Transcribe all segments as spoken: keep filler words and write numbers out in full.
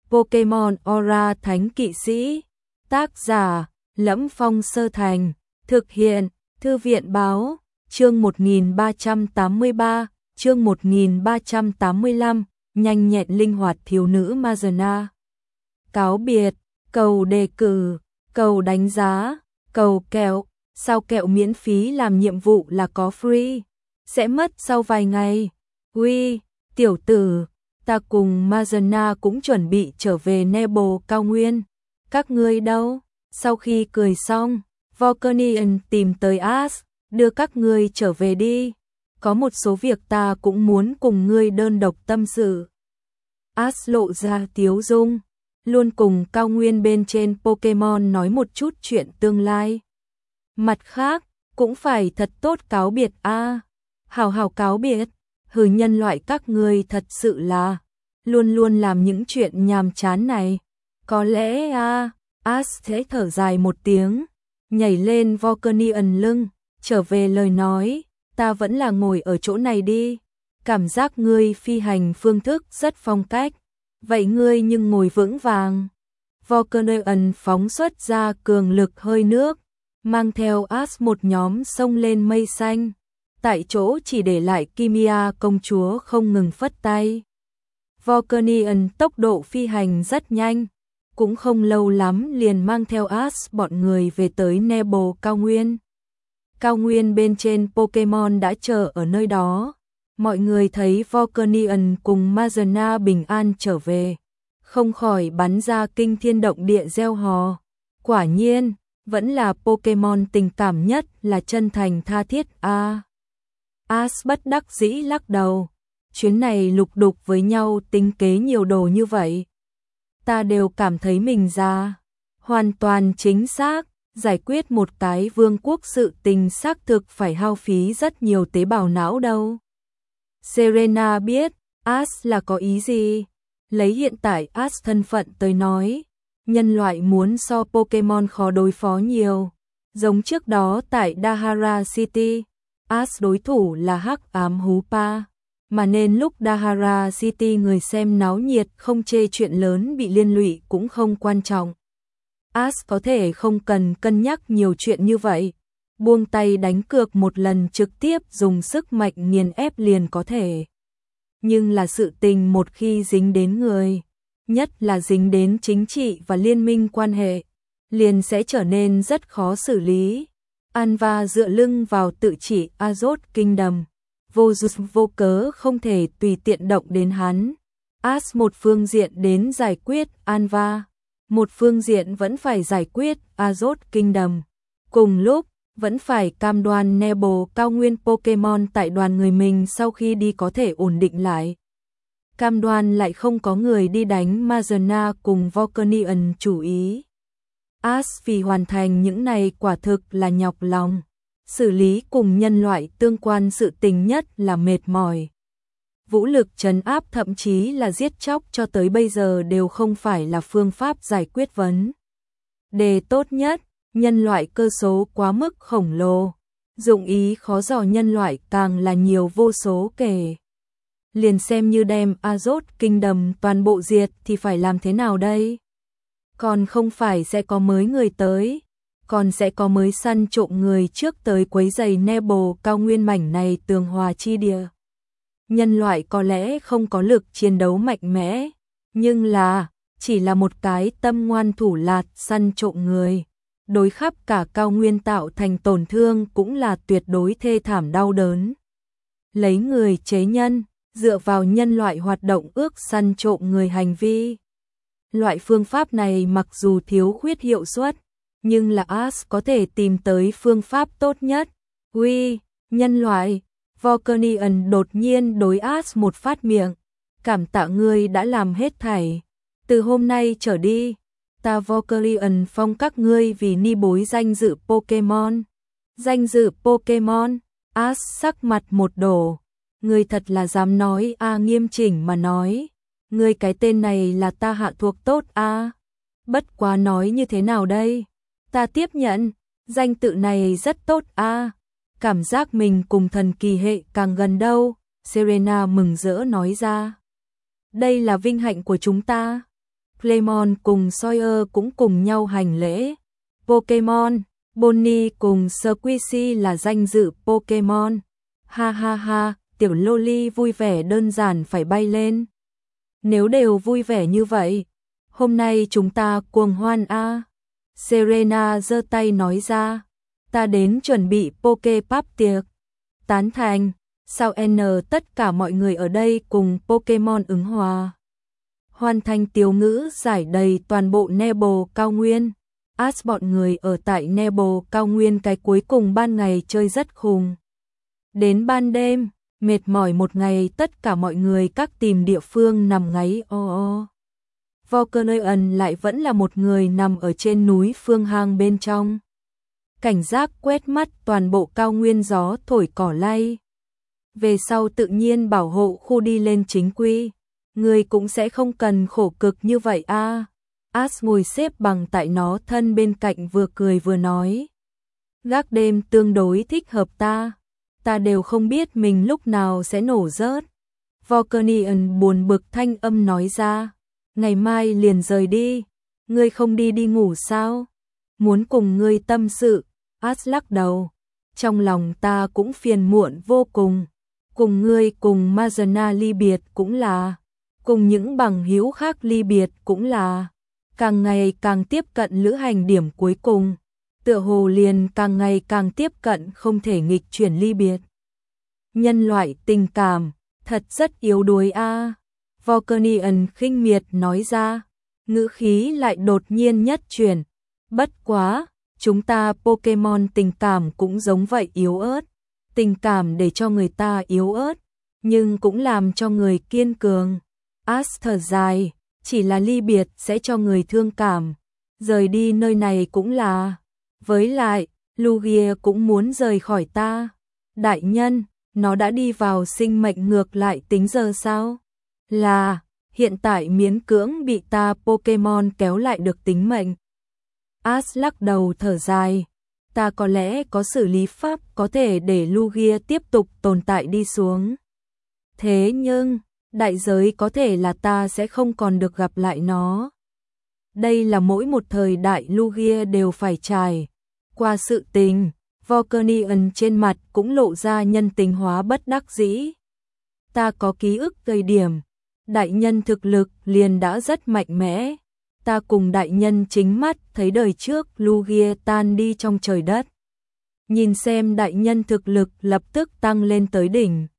Pokemon Aura Thánh Kỵ Sĩ. Tác giả: Lẫm Phong Sơ Thành. Thực hiện: Thư viện Báo. Chương một nghìn ba trăm tám mươi ba, chương một nghìn ba trăm tám mươi lăm, nhanh nhẹn linh hoạt thiếu nữ Mazana. Cáo biệt, cầu đề cử, cầu đánh giá, cầu kẹo, sao kẹo miễn phí làm nhiệm vụ là có free, sẽ mất sau vài ngày. Uy, tiểu tử, ta cùng Mazana cũng chuẩn bị trở về Nebo cao nguyên. Các ngươi đâu? Sau khi cười xong, Volcanion tìm tới Ash, đưa các ngươi trở về đi. Có một số việc ta cũng muốn cùng ngươi đơn độc tâm sự. Ash lộ ra tiếu dung, luôn cùng cao nguyên bên trên Pokemon nói một chút chuyện tương lai. Mặt khác, cũng phải thật tốt cáo biệt a. À. Hào hào cáo biệt, hừ, nhân loại các ngươi thật sự là luôn luôn làm những chuyện nhàm chán này. Có lẽ a, à, Ash sẽ thở dài một tiếng, nhảy lên Volcanion lưng, trở về lời nói, ta vẫn là ngồi ở chỗ này đi. Cảm giác ngươi phi hành phương thức rất phong cách. Vậy ngươi nhưng ngồi vững vàng. Volcanion phóng xuất ra cường lực hơi nước, mang theo Ash một nhóm sông lên mây xanh. Tại chỗ chỉ để lại Kimia công chúa không ngừng phất tay. Volcanion tốc độ phi hành rất nhanh, cũng không lâu lắm liền mang theo Ash bọn người về tới Nebo cao nguyên. Cao nguyên bên trên Pokemon đã chờ ở nơi đó. Mọi người thấy Volcanion cùng Mazana bình an trở về, không khỏi bắn ra kinh thiên động địa reo hò. Quả nhiên, vẫn là Pokemon tình cảm nhất là chân thành tha thiết a. À. Ash bất đắc dĩ lắc đầu, chuyến này lục đục với nhau tính kế nhiều đồ như vậy. Ta đều cảm thấy mình già. Hoàn toàn chính xác, giải quyết một cái vương quốc sự tình xác thực phải hao phí rất nhiều tế bào não đâu. Serena biết Ash là có ý gì. Lấy hiện tại Ash thân phận tới nói, nhân loại muốn so Pokemon khó đối phó nhiều. Giống trước đó tại Dahara City, Ash đối thủ là Hắc Ám Hoopa, mà nên lúc Dahara City người xem náo nhiệt không chê chuyện lớn bị liên lụy cũng không quan trọng. Ash có thể không cần cân nhắc nhiều chuyện như vậy, buông tay đánh cược một lần trực tiếp dùng sức mạnh nghiền ép liền có thể. Nhưng là sự tình một khi dính đến người, nhất là dính đến chính trị và liên minh quan hệ, liền sẽ trở nên rất khó xử lý. Anva dựa lưng vào tự chỉ Azot Kingdom, vô duyên vô cớ không thể tùy tiện động đến hắn. Ash một phương diện đến giải quyết Anva, một phương diện vẫn phải giải quyết Azot Kingdom. Cùng lúc, vẫn phải cam đoan Nebo cao nguyên Pokemon tại đoàn người mình sau khi đi có thể ổn định lại. Cam đoan lại không có người đi đánh Mazana cùng Volcanion chủ ý. Ash vì hoàn thành những này quả thực là nhọc lòng. Xử lý cùng nhân loại tương quan sự tình nhất là mệt mỏi. Vũ lực trấn áp thậm chí là giết chóc cho tới bây giờ đều không phải là phương pháp giải quyết vấn đề tốt nhất. Nhân loại cơ số quá mức khổng lồ, dụng ý khó dò nhân loại càng là nhiều vô số kể. Liền xem như đem Azot Kingdom toàn bộ diệt thì phải làm thế nào đây? Còn không phải sẽ có mới người tới, còn sẽ có mới săn trộm người trước tới quấy rầy Nebo cao nguyên mảnh này tường hòa chi địa. Nhân loại có lẽ không có lực chiến đấu mạnh mẽ, nhưng là chỉ là một cái tâm ngoan thủ lạt săn trộm người, đối khắp cả cao nguyên tạo thành tổn thương cũng là tuyệt đối thê thảm đau đớn. Lấy người chế nhân, dựa vào nhân loại hoạt động ước săn trộm người hành vi. Loại phương pháp này mặc dù thiếu khuyết hiệu suất, nhưng là Ash có thể tìm tới phương pháp tốt nhất. Uy, nhân loại! Volcanion đột nhiên đối Ash một phát miệng. Cảm tạ ngươi đã làm hết thảy. Từ hôm nay trở đi, ta Volcanion phong các ngươi vì ni bối danh dự Pokemon. Danh dự Pokemon, Ash sắc mặt một đổ. Ngươi thật là dám nói a. À, nghiêm chỉnh mà nói. Ngươi cái tên này là ta hạ thuộc tốt a. À. Bất quá nói như thế nào đây? Ta tiếp nhận, danh tự này rất tốt a. À. Cảm giác mình cùng thần kỳ hệ càng gần đâu. Serena mừng rỡ nói ra. Đây là vinh hạnh của chúng ta. Clemon cùng Sawyer cũng cùng nhau hành lễ. Pokemon, Bonnie cùng Squishy là danh dự Pokemon. Ha ha ha, tiểu Loli vui vẻ đơn giản phải bay lên. Nếu đều vui vẻ như vậy, hôm nay chúng ta cuồng hoan a. À. Serena giơ tay nói ra, ta đến chuẩn bị Poképap tiệc. Tán thành, sao N tất cả mọi người ở đây cùng Pokemon ứng hòa. Hoàn thành tiểu ngữ giải đầy toàn bộ Nebo cao nguyên. Ash bọn người ở tại Nebo cao nguyên cái cuối cùng ban ngày chơi rất khùng. Đến ban đêm, mệt mỏi một ngày tất cả mọi người các tìm địa phương nằm ngáy o o. Volcanion lại vẫn là một người nằm ở trên núi phương hang bên trong. Cảnh giác quét mắt toàn bộ cao nguyên gió thổi cỏ lay. Về sau tự nhiên bảo hộ khu đi lên chính quy. Người cũng sẽ không cần khổ cực như vậy a. À. Ash ngồi xếp bằng tại nó thân bên cạnh vừa cười vừa nói. Gác đêm tương đối thích hợp ta. Ta đều không biết mình lúc nào sẽ nổ rớt. Volcanion buồn bực thanh âm nói ra. Ngày mai liền rời đi. Ngươi không đi đi ngủ sao? Muốn cùng ngươi tâm sự. Ash lắc đầu. Trong lòng ta cũng phiền muộn vô cùng. Cùng ngươi cùng Mazana ly biệt cũng là. Cùng những bằng hữu khác ly biệt cũng là. Càng ngày càng tiếp cận lữ hành điểm cuối cùng. Tựa hồ liền càng ngày càng tiếp cận không thể nghịch chuyển ly biệt. Nhân loại tình cảm, thật rất yếu đuối a. À. Volcanion khinh miệt nói ra, ngữ khí lại đột nhiên nhất chuyển. Bất quá, chúng ta Pokemon tình cảm cũng giống vậy yếu ớt. Tình cảm để cho người ta yếu ớt, nhưng cũng làm cho người kiên cường. Ash thở dài, chỉ là ly biệt sẽ cho người thương cảm. Rời đi nơi này cũng là. Với lại, Lugia cũng muốn rời khỏi ta. Đại nhân, nó đã đi vào sinh mệnh ngược lại tính giờ sao? Là, hiện tại miễn cưỡng bị ta Pokemon kéo lại được tính mệnh. Ash lắc đầu thở dài. Ta có lẽ có xử lý pháp có thể để Lugia tiếp tục tồn tại đi xuống. Thế nhưng, đại giới có thể là ta sẽ không còn được gặp lại nó. Đây là mỗi một thời đại Lugia đều phải trải qua sự tình. Volcanion trên mặt cũng lộ ra nhân tính hóa bất đắc dĩ. Ta có ký ức thời điểm, đại nhân thực lực liền đã rất mạnh mẽ. Ta cùng đại nhân chính mắt thấy đời trước Lugia tan đi trong trời đất. Nhìn xem đại nhân thực lực lập tức tăng lên tới đỉnh.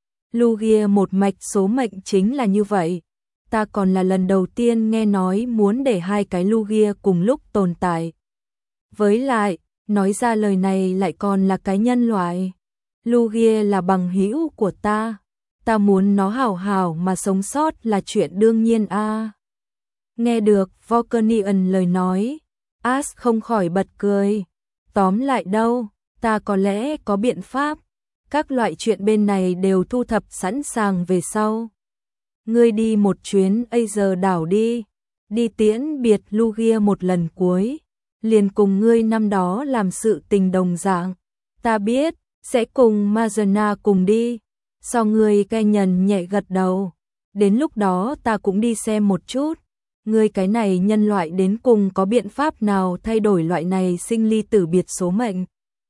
Lugia một mạch số mệnh chính là như vậy. Ta còn là lần đầu tiên nghe nói muốn để hai cái Lugia cùng lúc tồn tại. Với lại, nói ra lời này lại còn là cái nhân loại. Lugia là bằng hữu của ta. Ta muốn nó hảo hảo mà sống sót là chuyện đương nhiên a. À. Nghe được Volcanion lời nói, Ash không khỏi bật cười. Tóm lại đâu, ta có lẽ có biện pháp. Các loại chuyện bên này đều thu thập sẵn sàng về sau. Ngươi đi một chuyến Aether đảo đi. Đi tiễn biệt Lugia một lần cuối. Liền cùng ngươi năm đó làm sự tình đồng dạng. Ta biết, sẽ cùng Mazana cùng đi. Sau ngươi Kenyon nhẹ gật đầu. Đến lúc đó ta cũng đi xem một chút. Ngươi cái này nhân loại đến cùng có biện pháp nào thay đổi loại này sinh ly tử biệt số mệnh.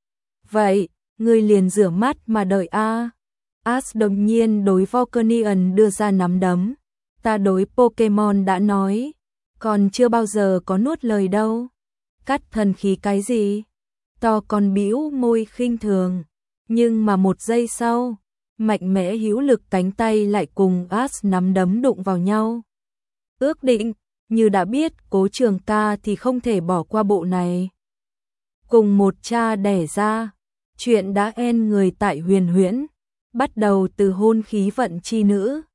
Vậy, ngươi liền rửa mắt mà đợi a. Ash đột nhiên đối Volcanion đưa ra nắm đấm. Ta đối Pokemon đã nói, còn chưa bao giờ có nuốt lời đâu. Cắt thần khí cái gì? To còn bĩu môi khinh thường. Nhưng mà một giây sau, mạnh mẽ hữu lực cánh tay lại cùng Ash nắm đấm đụng vào nhau. Ước định, như đã biết Cố Trường Ca thì không thể bỏ qua bộ này. Cùng một cha đẻ ra, chuyện đã en người tại Huyền Huyễn, bắt đầu từ hôn khí vận chi nữ.